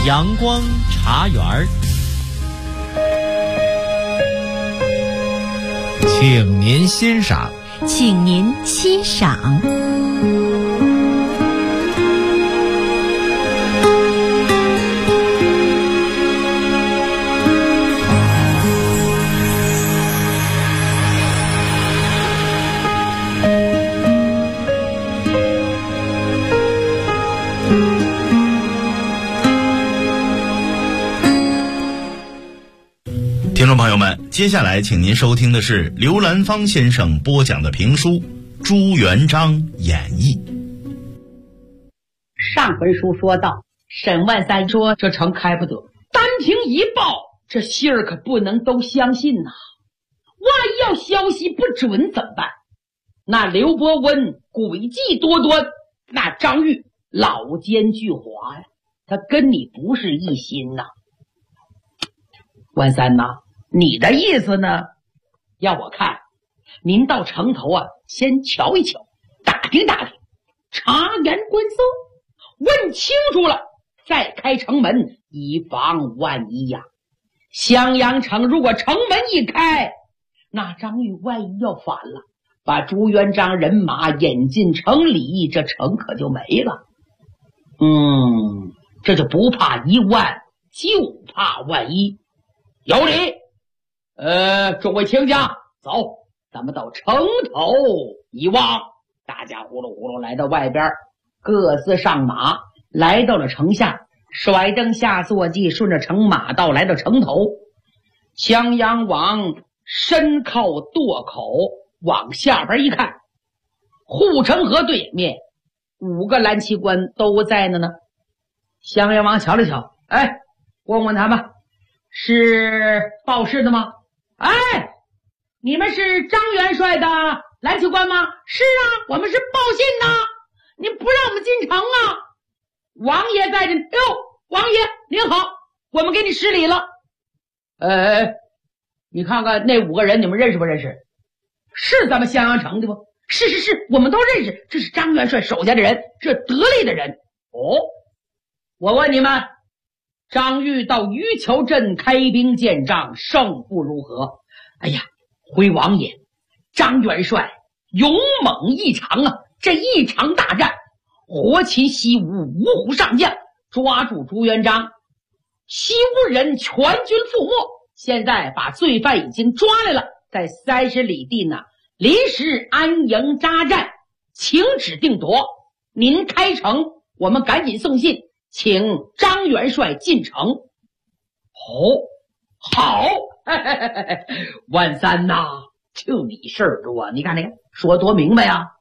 阳光茶园儿，请您欣赏。 请您欣赏。 听众朋友们，接下来请您收听的是刘兰芳先生播讲的评书《朱元璋演义》。 上回书说到，沈万三说这城开不得，单凭一报，这信儿可不能都相信呐。万一要消息不准怎么办？那刘伯温诡计多端，那张玉老奸巨猾呀，他跟你不是一心呐。万三呐，你的意思呢？要我看，您到城头啊，先瞧一瞧，打听打听，察言观色，问清楚了，再开城门，以防万一呀。襄阳城如果城门一开，那张玉万一要反了，把朱元璋人马引进城里，这城可就没了。这就不怕一万，就怕万一。有理。众位卿家，走，咱们到城头一望。大家呼噜呼噜来到外边，各自上马，来到了城下，甩灯下坐骑，顺着城马道来到城头。襄阳王身靠垛口，往下边一看，护城河对面5个蓝旗官都在呢。襄阳王瞧了瞧，问问他们，是报事的吗？你们是张元帅的蓝旗官吗？是啊，我们是报信的，您不让我们进城啊。王爷在这。王爷您好，我们给你施礼了。你看看那5个人，你们认识不认识？是咱们襄阳城的吗？是，我们都认识，这是张元帅手下的人，这得力的人。我问你们，张玉到余桥镇开兵见仗，胜负如何？回王爷，张元帅勇猛异常啊！这一场大战，活擒西吴5虎上将，抓住朱元璋，西吴人全军覆没。现在把罪犯已经抓来了，在30里地呢，临时安营扎寨，请旨定夺。您开城，我们赶紧送信，请张元帅进城。好，万三呐，就你事儿多，你看说多明白呀。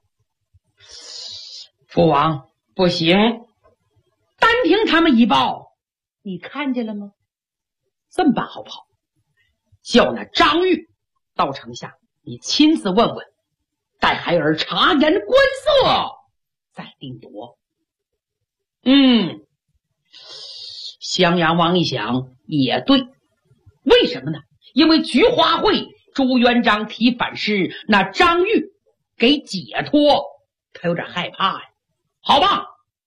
父王，不行，单凭他们一报，你看见了吗？这么办好不好？叫那张玉到城下，你亲自问问，待孩儿察言观色，再定夺。襄阳王一想，也对。为什么呢？因为菊花会朱元璋提反诗，那张玉给解脱，他有点害怕呀。好吧，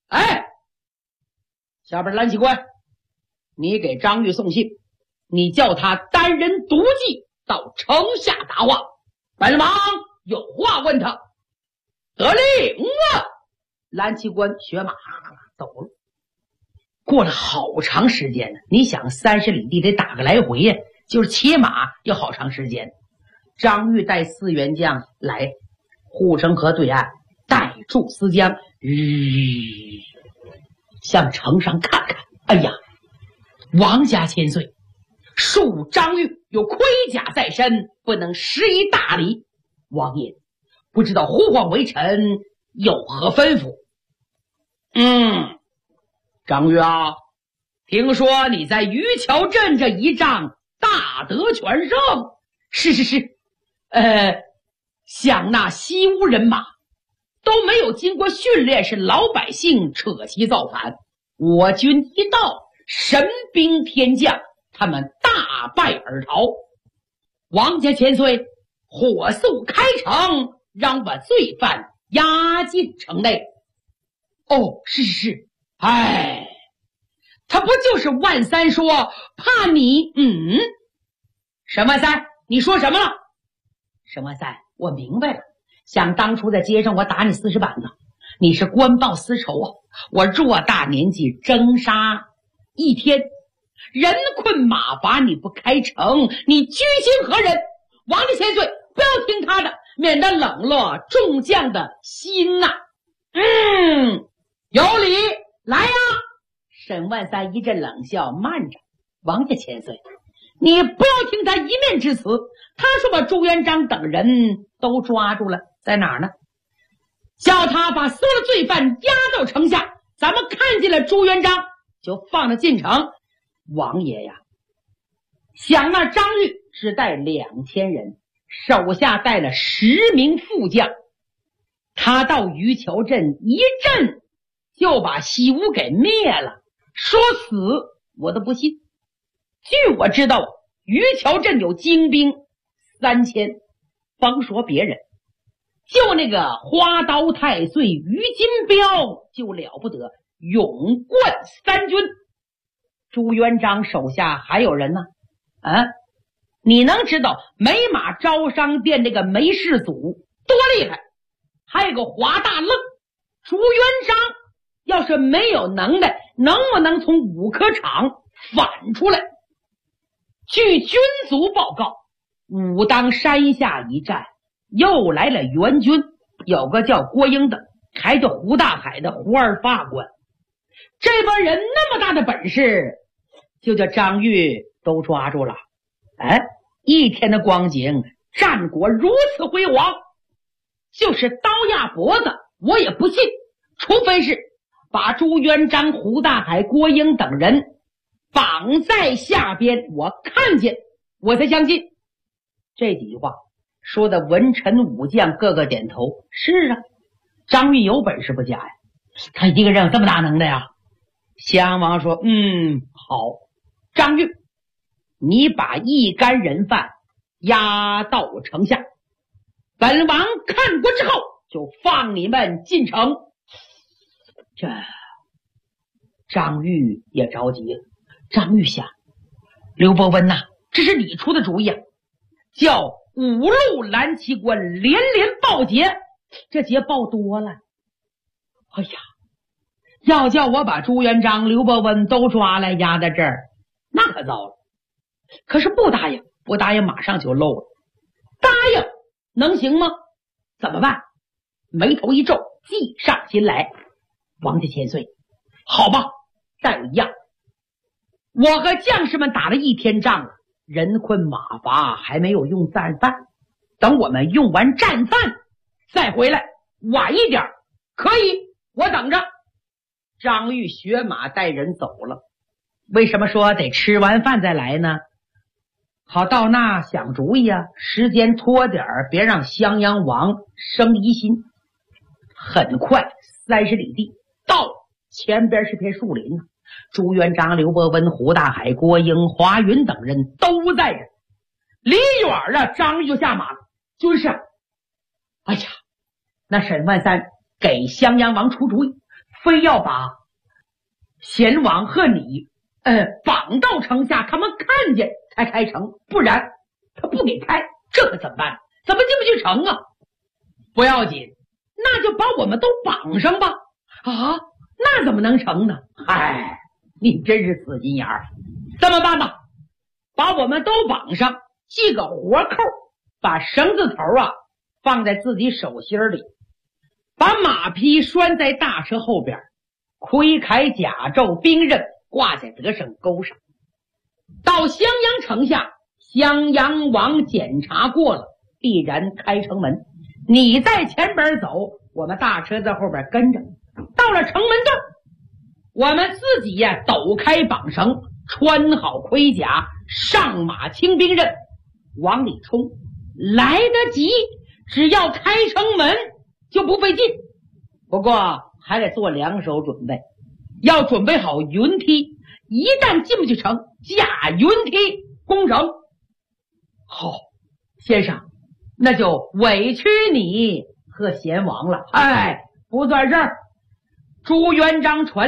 下边蓝旗官，你给张玉送信，你叫他单人独骑到城下答话。白马有话问他。得令啊！蓝旗官学马走了。过了好长时间呢，你想30里地得打个来回呀，就是骑马要好长时间。张玉带4员将来护城河对岸，带住思江，向城上看看。王家千岁，恕张玉有盔甲在身，不能施以大礼。王爷不知道呼唤为臣有何吩咐？张玉啊，听说你在余桥镇这一仗大得全胜。是，想那西吴人马都没有经过训练，是老百姓扯旗造反，我军一到，神兵天降，他们大败而逃。王家千岁，火速开城，让把罪犯押进城内。是， 他不就是万三说怕你？沈万三，你说什么了？沈万三，我明白了，想当初在街上我打你40板子，你是官报私仇啊！我偌大年纪征杀1天，人困马乏，你不开城，你居心何人？王家千岁，不要听他的，免得冷落众将的心呐。有理，来呀！沈万三一阵冷笑，慢着，王家千岁，你不要听他一面之词。他说把朱元璋等人都抓住了，在哪儿呢？叫他把所有的罪犯押到城下，咱们看见了朱元璋就放他进城。王爷呀，想那张玉只带2000人，手下带了10名副将，他到余桥镇一阵就把西吴给灭了，说死我都不信。据我知道，余桥镇有精兵3000，甭说别人，就那个花刀太岁于金彪就了不得，勇冠3军。朱元璋手下还有人呢，你能知道美马招商店那个梅世祖多厉害？还有个华大愣。朱元璋要是没有能耐，能不能从5科场反出来？据军卒报告，武当山下一战又来了援军，有个叫郭英的，还叫胡大海的胡二法官。这帮人那么大的本事，就叫张玉都抓住了。1天的光景，战果如此辉煌，就是刀压脖子我也不信，除非是把朱元璋、胡大海、郭英等人绑在下边，我看见我才相信。这几句话说的文臣武将个个点头。是啊，张玉有本事不假呀，他一个人有这么大能耐呀。襄王说好，张玉，你把一干人犯押到城下，本王看过之后就放你们进城。这张玉也着急了。张玉想，刘伯温呐，这是你出的主意啊，叫5路蓝旗官连连报捷，这捷报多了。哎呀，要叫我把朱元璋、刘伯温都抓来压在这儿，那可糟了。可是不答应，不答应马上就漏了。答应能行吗？怎么办？眉头一皱，计上心来。王家千岁，好吧，但有一样，我和将士们打了1天仗了，人困马乏，还没有用战饭。等我们用完战饭再回来，晚一点可以，我等着。张玉学马带人走了。为什么说得吃完饭再来呢？好到那想主意啊，时间拖点儿，别让襄阳王生疑心。很快30里地到了，前边是片树林，朱元璋、刘伯温、胡大海、郭英、华云等人都在这。离远了，张玉就下马了。军士，哎呀，那沈万三给襄阳王出主意，非要把贤王和你绑到城下，他们看见才开城，不然他不给开，这可怎么办？怎么进不去城啊？不要紧，那就把我们都绑上吧。啊，那怎么能成呢？嗨，你真是死心眼儿。这么办吧，把我们都绑上，系个活扣，把绳子头放在自己手心里，把马匹拴在大车后边，盔铠甲胄兵刃挂在得胜钩上。到襄阳城下，襄阳王检查过了，必然开城门。你在前边走，我们大车在后边跟着。到了城门这儿，我们自己抖开绑绳，穿好盔甲，上马轻兵刃，往里冲，来得及，只要开城门就不费劲。不过还得做2手准备，要准备好云梯，一旦进不去城，架云梯攻城。好，先生，那就委屈你和贤王了。不算事儿。朱元璋传令，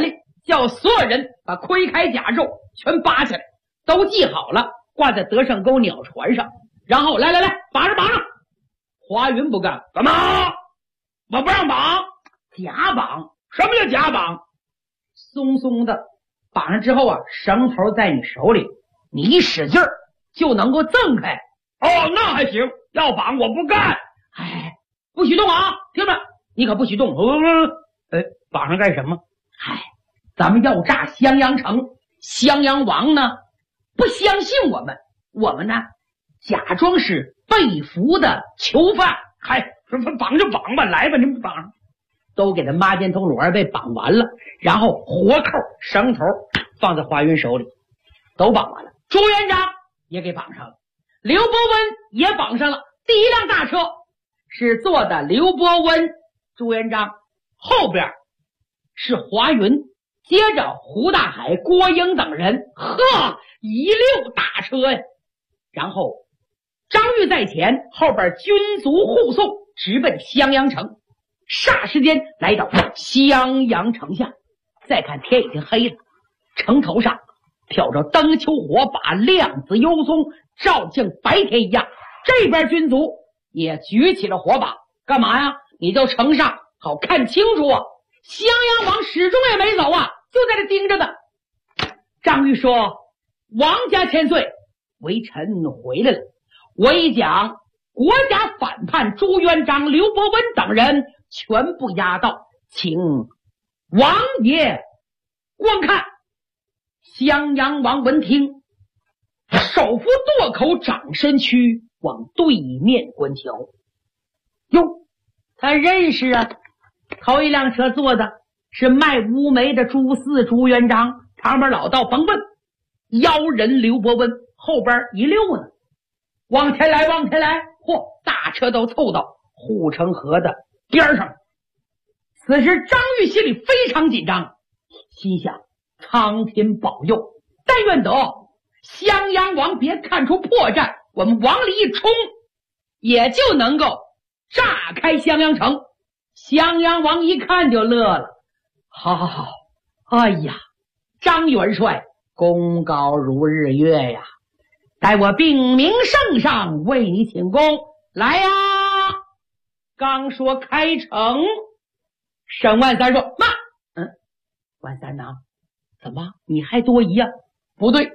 叫所有人把盔铠甲胄全拔起来，都系好了，挂在德胜沟鸟船上，然后来，绑上。华云不干，干嘛？我不让绑，假绑。什么叫假绑？松松的绑上之后啊，绳头在你手里，你一使劲儿就能够挣开。哦，那还行。要绑我不干。哎，不许动啊，听着，你可不许动。绑上干什么？咱们要炸襄阳城，襄阳王呢不相信我们，我们呢假装是被俘的囚犯。绑就绑吧，来吧，你们绑上。都给他抹肩头裸被绑完了，然后活扣绳头放在华云手里，都绑完了。朱元璋也给绑上了，刘伯温也绑上了。第一辆大车是坐的刘伯温、朱元璋，后边是华云，接着胡大海、郭英等人，一溜大车呀。然后张玉在前，后边军卒护送，直奔襄阳城。霎时间来到襄阳城下，再看天已经黑了，城头上挑着灯球火把，亮子幽松，照像白天一样。这边军卒也举起了火把，干嘛呀？你到城上好看清楚啊！襄阳王始终也没走啊，就在这盯着呢。张玉说：“王家千岁，微臣回来了。我一讲，国家反叛朱元璋、刘伯温等人全部押到，请王爷观看。”襄阳王闻听，手扶垛口，掌身躯，往对面观瞧。哟，他认识啊，头一辆车坐的是卖乌梅的朱四朱元璋，旁边老道甭问，妖人刘伯温后边一溜呢。往前来，大车都凑到护城河的边上。此时张玉心里非常紧张，心想苍天保佑，但愿得襄阳王别看出破绽，我们往里一冲，也就能够炸开襄阳城。襄阳王一看就乐了，好，哎呀，张元帅功高如日月呀，待我禀明圣上，为你请功。来呀！刚说开城，沈万三说：“妈，万三呐，怎么你还多疑啊？不对。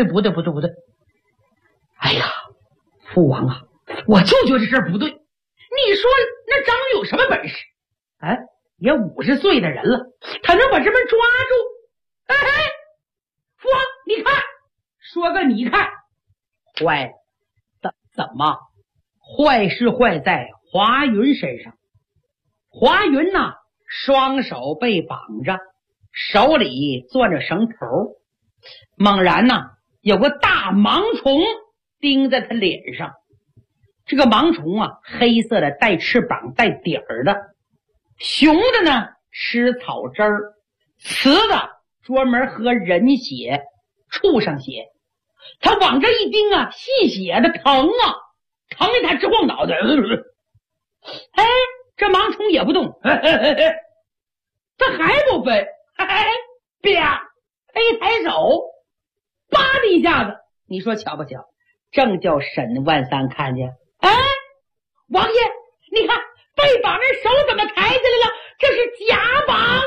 哎呀，父王啊，我就觉得这事儿不对。你说那张玉有什么本事？也50岁的人了，他能把这们抓住？父王，你看，说个你看，坏，怎么？坏是坏在华云身上。华云呐，双手被绑着，手里攥着绳头，猛然呐，有个大盲虫盯在他脸上。这个盲虫啊，黑色的，带翅膀带底儿的，雄的呢吃草汁儿，雌的专门喝人血、畜生血。他往这一盯啊，吸血的疼啊，疼得他直晃脑袋。这盲虫也不动，他还不飞，啪，一抬手，叭的一下子，你说巧不巧？正叫沈万三看见，王爷，你看被绑人手怎么抬起来了？这是假绑。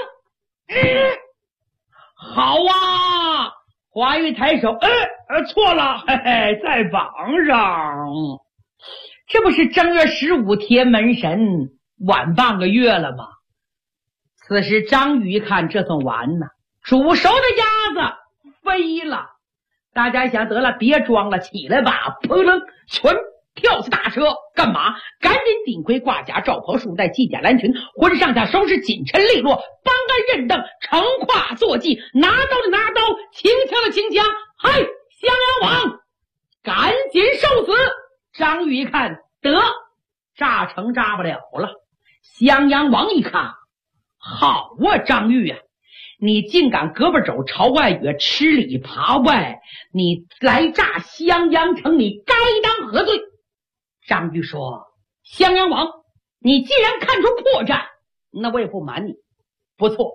好啊，华玉抬手，错了，再绑上。这不是正月15贴门神，晚半个月了吗？此时张宇一看，这算完呢，煮熟的鸭子飞了。大家想得了，别装了，起来吧！砰楞，全跳起大车，干嘛？赶紧顶盔挂甲，罩袍束带，系甲蓝裙，浑身上下收拾紧抻利落，搬杆认凳，乘胯坐骑，拿刀的拿刀，轻枪的轻枪。襄阳王，赶紧受死！张宇一看，得炸城炸不了了。襄阳王一看，好啊，张玉啊，你竟敢胳膊肘朝外远，吃里扒外，你来炸襄阳城，你该当何罪？张玉说：襄阳王，你既然看出破绽，那我也不瞒你，不错，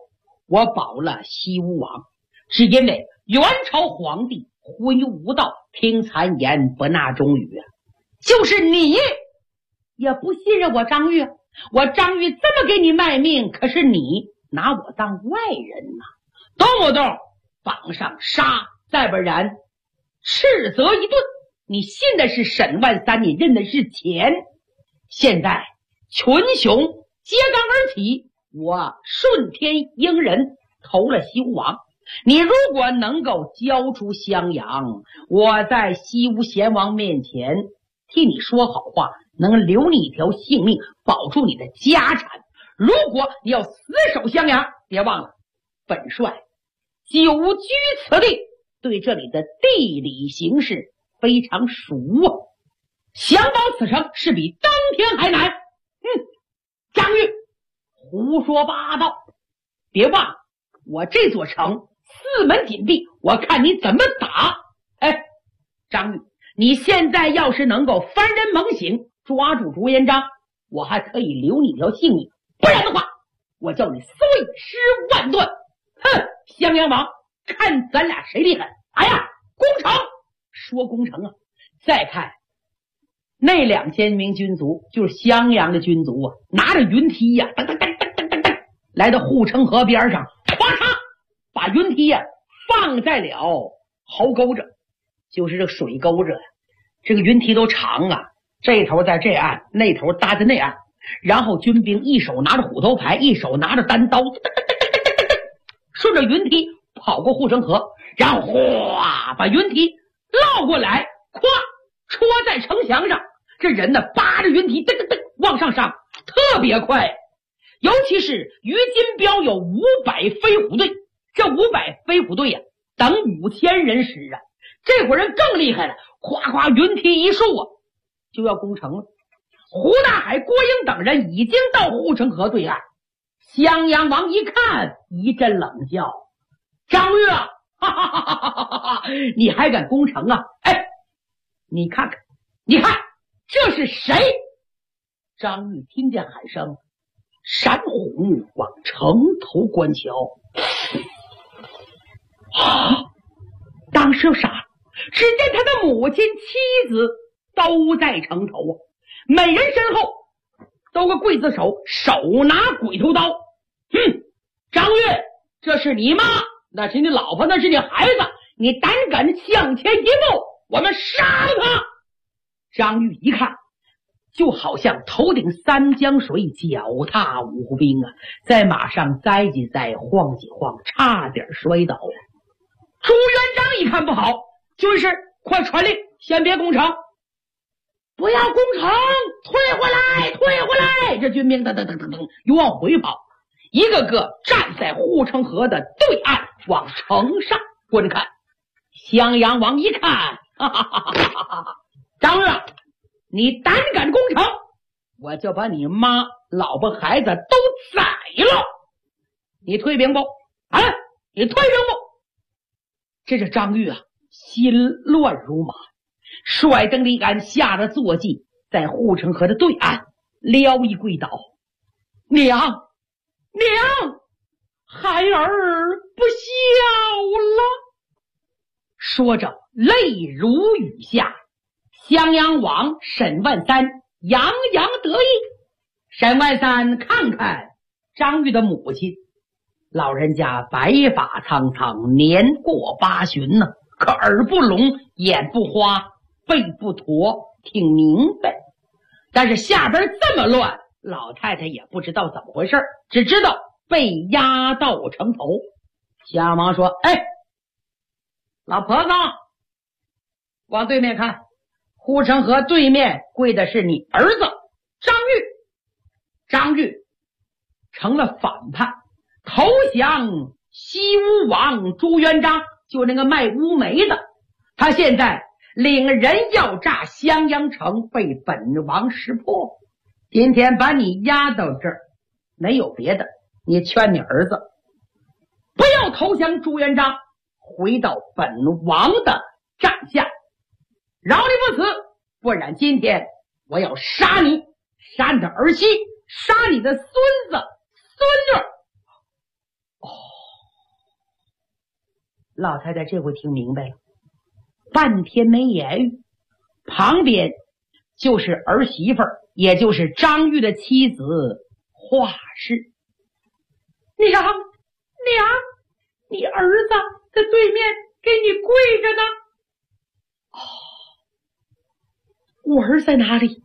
我保了西吴王，是因为元朝皇帝昏庸无道，听谗言不纳忠语啊。就是你也不信任我张玉，我张玉这么给你卖命，可是你拿我当外人呐，动不动绑上杀，再不然斥责一顿。你信的是沈万三，你认的是钱。现在群雄揭竿而起，我顺天应人投了西吴王。你如果能够交出襄阳，我在西吴贤王面前替你说好话，能留你一条性命，保住你的家产。如果你要死守襄阳，别忘了本帅久居此地，对这里的地理形势非常熟啊，想保此城是比登天还难。张玉胡说八道，别忘了我这座城四门紧闭，我看你怎么打。张玉，你现在要是能够幡然猛醒，抓住朱元璋，我还可以留你一条性命，不然的话我叫你碎尸万段。襄阳王，看咱俩谁厉害。攻城，说攻城啊，再看那2000名军卒，就是襄阳的军卒啊，拿着云梯呀，噔噔噔噔噔噔噔，来到护城河边上，咵嚓，把云梯呀放在了壕沟着，就是这水沟着。这个云梯都长啊，这头在这岸，那头搭在那岸，然后军兵一手拿着虎头牌，一手拿着单刀，顺着云梯跑过护城河，然后哗把云梯绕过来，咵戳在城墙上。这人呢扒着云梯噔噔噔往上上，特别快。尤其是于金彪有500飞虎队，这500飞虎队呀，等5000人时啊。这伙人更厉害了，夸夸云梯一竖啊，就要攻城了。胡大海、郭英等人已经到护城河对岸。襄阳王一看，一阵冷笑：张玉啊，哈哈哈哈哈哈，你还敢攻城啊？你看看，你看这是谁？张玉听见喊声，闪虎往城头观瞧。当时傻了，只见他的母亲妻子都在城头啊，每人身后都个刽子手，手拿鬼头刀。张玉，这是你妈，那是你老婆，那是你孩子，你胆敢向前一步，我们杀了他！张玉一看，就好像头顶3江水，脚踏5湖冰啊，在马上栽几栽，晃几晃，差点摔倒了。朱元璋一看不好，就是快传令，先别攻城，不要攻城，退回来，退回来！这军兵噔噔噔噔噔又往回跑，一个个站在护城河的对岸，往城上观看。襄阳王一看，哈哈哈哈哈哈！张玉，你胆敢攻城，我就把你妈、老婆、孩子都宰了！你退兵不？你退兵不？这是张玉啊，心乱如麻，率登离鞍，吓得坐骑，在护城河的对岸撩一跪倒：娘，孩儿不孝了。说着泪如雨下。襄阳王沈万三洋洋得意。沈万三看看张玉的母亲，老人家白发苍苍，年过80旬呢，可耳不聋，眼不花，背不驼，挺明白。但是下边这么乱，老太太也不知道怎么回事，只知道被押到城头。襄阳王说：老婆子，往对面看，护城河对面跪的是你儿子张玉。张玉成了反叛，投降西吴王朱元璋，就那个卖乌梅的。他现在领人要炸襄阳城，被本王识破。今天把你押到这儿，没有别的，你劝你儿子不要投降朱元璋，回到本王的帐下，饶你不死，不然今天我要杀你，杀你的儿媳，杀你的孙子孙女。 老太太这回听明白了，半天没言语，旁边就是儿媳妇儿，也就是张玉的妻子华氏。娘，你儿子在对面给你跪着呢。哦，我儿在哪里？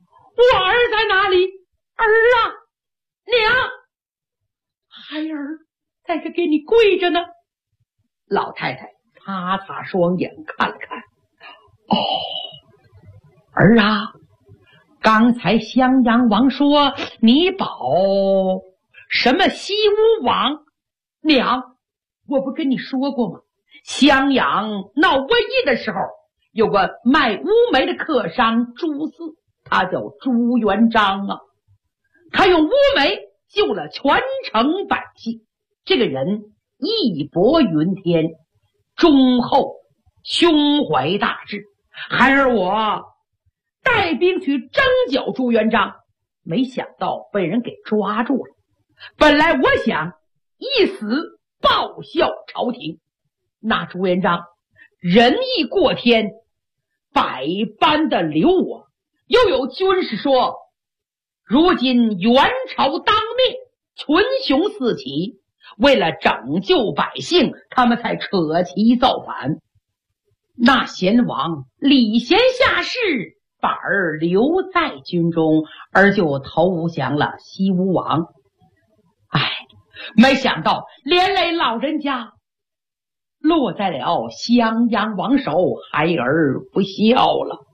儿啊，娘，孩儿在这给你跪着呢。老太太擦擦双眼看了看，哦，儿啊，刚才襄阳王说你保什么西吴王？娘，我不跟你说过吗？襄阳闹瘟疫的时候，有个卖乌梅的客商朱四，他叫朱元璋啊，他用乌梅救了全城百姓。这个人义薄云天，忠厚，胸怀大志。孩儿我带兵去征剿朱元璋，没想到被人给抓住了。本来我想一死报效朝廷，那朱元璋仁义过天，百般的留我。又有军士说，如今元朝当灭，群雄四起，为了拯救百姓，他们才扯旗造反。那贤王礼贤下士，反而留在军中，而就投降了西吴王。没想到连累老人家落在了襄阳王手，孩儿不孝了。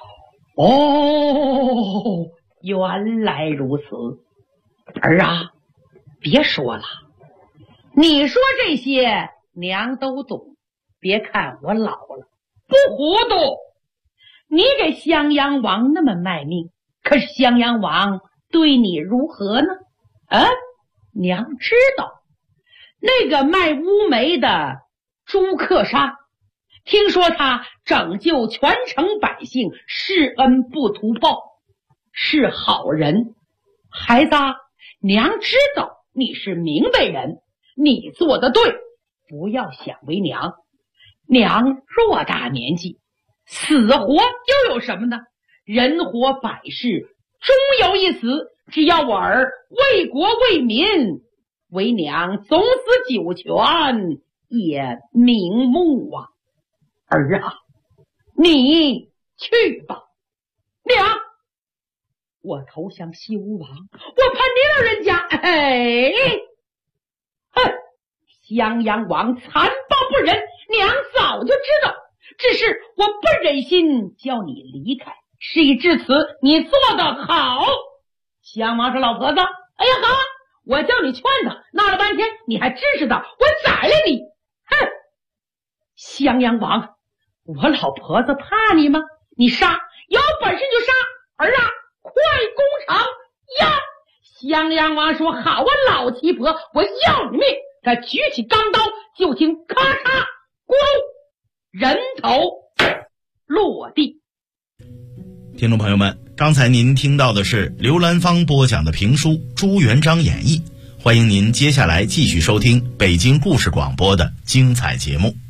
哦，原来如此。儿啊，别说了，你说这些娘都懂，别看我老了不糊涂。你给襄阳王那么卖命，可是襄阳王对你如何呢？娘知道，那个卖乌梅的朱克沙，听说他拯救全城百姓，施恩不图报，是好人。孩子，娘知道你是明白人，你做得对，不要想为娘。娘偌大年纪，死活又有什么呢？人活百世，终有一死。只要我儿为国为民，为娘总司九泉也瞑目啊。儿啊，你去吧。娘，我投降西吴王，我叛逆了人家。襄阳王残暴不仁，娘早就知道，只是我不忍心叫你离开。事已至此，你做得好。襄王说，老婆子，哎呀好，我叫你劝他，闹了半天你还支持他，我宰了你。襄阳王，我老婆子怕你吗？你杀，有本事就杀。儿啊，快攻城呀！襄阳王说，好啊，老七婆，我要你命。他举起钢刀，就听咔嚓咕噜，人头落地。 听众朋友们，刚才您听到的是刘兰芳播讲的评书《朱元璋演义》，欢迎您接下来继续收听北京故事广播的精彩节目。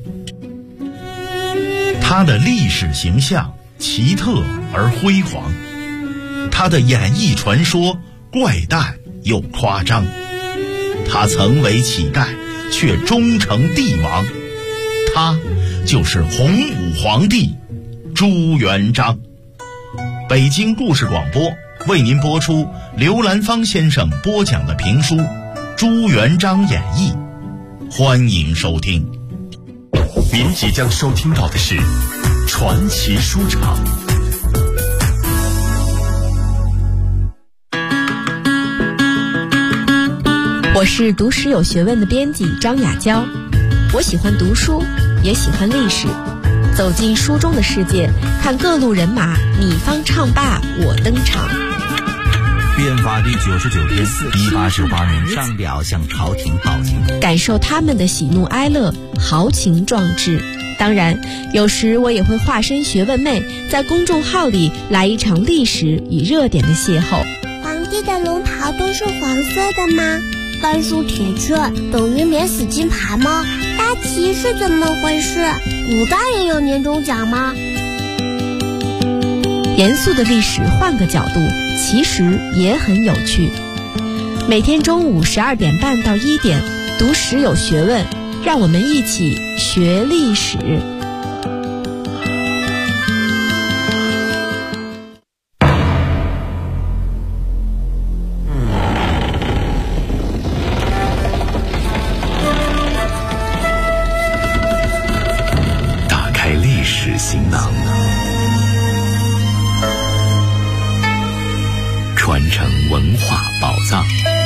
他的历史形象奇特而辉煌，他的演义传说怪诞又夸张，他曾为乞丐却终成帝王，他就是洪武皇帝朱元璋。北京故事广播为您播出刘兰芳先生播讲的评书《朱元璋演义》，欢迎收听。 您即将收听到的是传奇书场。 我是读史有学问的编辑张雅娇，我喜欢读书，也喜欢历史。走进书中的世界，看各路人马你方唱罢我登场。 变法第99天，1898年上表向朝廷报警， 感受他们的喜怒哀乐，豪情壮志。当然，有时我也会化身学问妹，在公众号里来一场历史与热点的邂逅。 皇帝的龙袍都是黄色的吗？ 甘肃铁券等于免死金牌吗？大旗是怎么回事？古代也有年终奖吗？ 严肃的历史换个角度，其实也很有趣。每天中午12点半到1点，读史有学问，让我们一起学历史。 打开历史行囊，传承文化宝藏。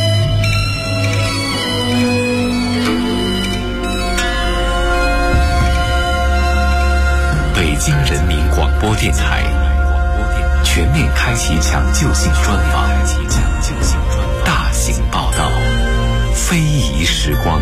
北京人民广播电台全面开启抢救性专访，大型报道，非遗时光。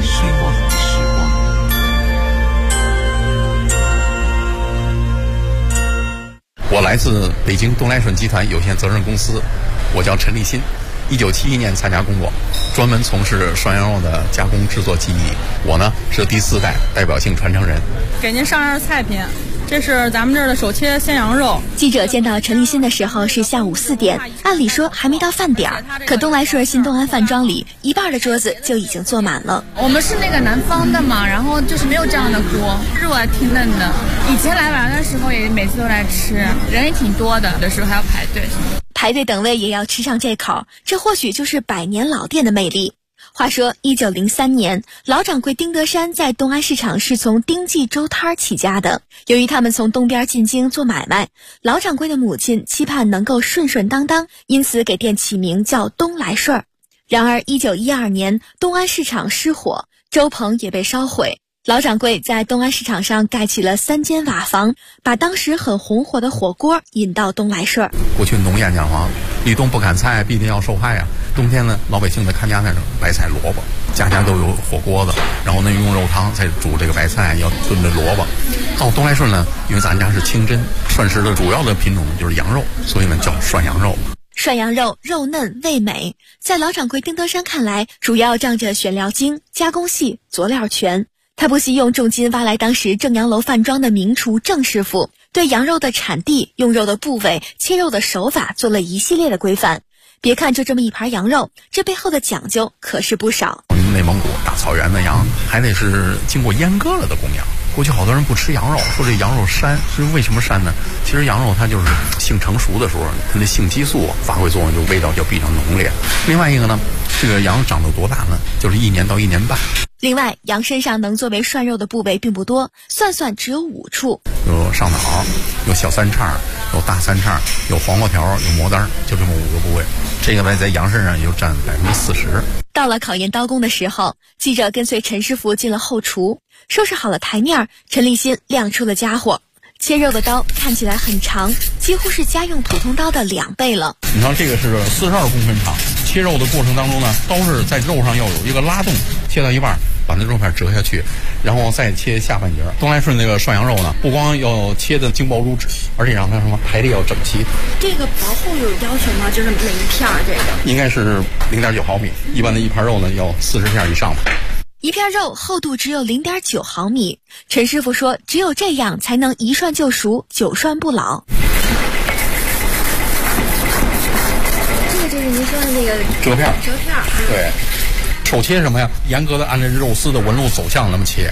我来自北京东来顺集团有限责任公司，我叫陈立新，1971年参加工作，专门从事涮羊肉的加工制作技艺。我呢是第4代代表性传承人。 给您上样菜品，这是咱们这儿的手切鲜羊肉。 记者见到陈立新的时候是下午4点，按理说还没到饭点儿，可东来顺新东安饭庄里一半的桌子就已经坐满了。 我们是那个南方的嘛，然后就是没有这样的锅，肉啊挺嫩的。以前来晚上的时候也每次都来吃，人也挺多的，有的时候还要排队。 排队等位也要吃上这口，这或许就是百年老店的魅力。话说1903年，老掌柜丁德山在东安市场是从丁记粥摊起家的。由于他们从东边进京做买卖，老掌柜的母亲期盼能够顺顺当当，因此给店起名叫东来顺。然而1912年，东安市场失火，粥棚也被烧毁。老掌柜在东安市场上盖起了3间瓦房，把当时很红火的火锅引到东来顺。 过去农谚讲话，立冬不砍菜，必定要受害啊。冬天呢，老百姓的看家那种白菜萝卜，家家都有火锅子，然后呢用肉汤再煮这个白菜，要炖着萝卜。到东来顺呢，因为咱家是清真，涮食的主要的品种就是羊肉，所以呢叫涮羊肉。 涮羊肉肉嫩味美，在老掌柜丁德山看来，主要仗着选料精、加工细、佐料全。他不惜用重金挖来当时正阳楼饭庄的名厨郑师傅，对羊肉的产地、用肉的部位、切肉的手法做了一系列的规范。别看就这么一盘羊肉，这背后的讲究可是不少。 内蒙古大草原的羊还得是经过阉割了的公羊。过去好多人不吃羊肉，说这羊肉膻，是为什么膻呢？其实羊肉它就是性成熟的时候，它的性激素发挥作用，就味道就比较浓烈。另外一个呢，这个羊长到多大呢？就是1年到1年半。 另外，羊身上能作为涮肉的部位并不多，算算只有5处。 有上脑，有小三叉，有大三叉，有黄瓜条，有魔丹，就这么5个部位。这个呢，在羊身上也就占40%。 到了考验刀工的时候，记者跟随陈师傅进了后厨，收拾好了台面，陈立新亮出了家伙。切肉的刀看起来很长，几乎是家用普通刀的2倍了。 你看这个是42公分长，切肉的过程当中呢，刀是在肉上要有一个拉动，切到一半把那肉片折下去，然后再切下半截。东来顺那个涮羊肉呢，不光要切的精薄如纸，而且让它什么排列要整齐。 这个薄厚有要求吗？就是每一片这个应该是0.9毫米，一般的一盘肉呢要40片以上吧。 一片肉厚度只有0.9毫米，陈师傅说只有这样才能一涮就熟，久涮不老。 这个就是您说的那个折片。 对， 手切什么呀？严格的按照肉丝的纹路走向那么切。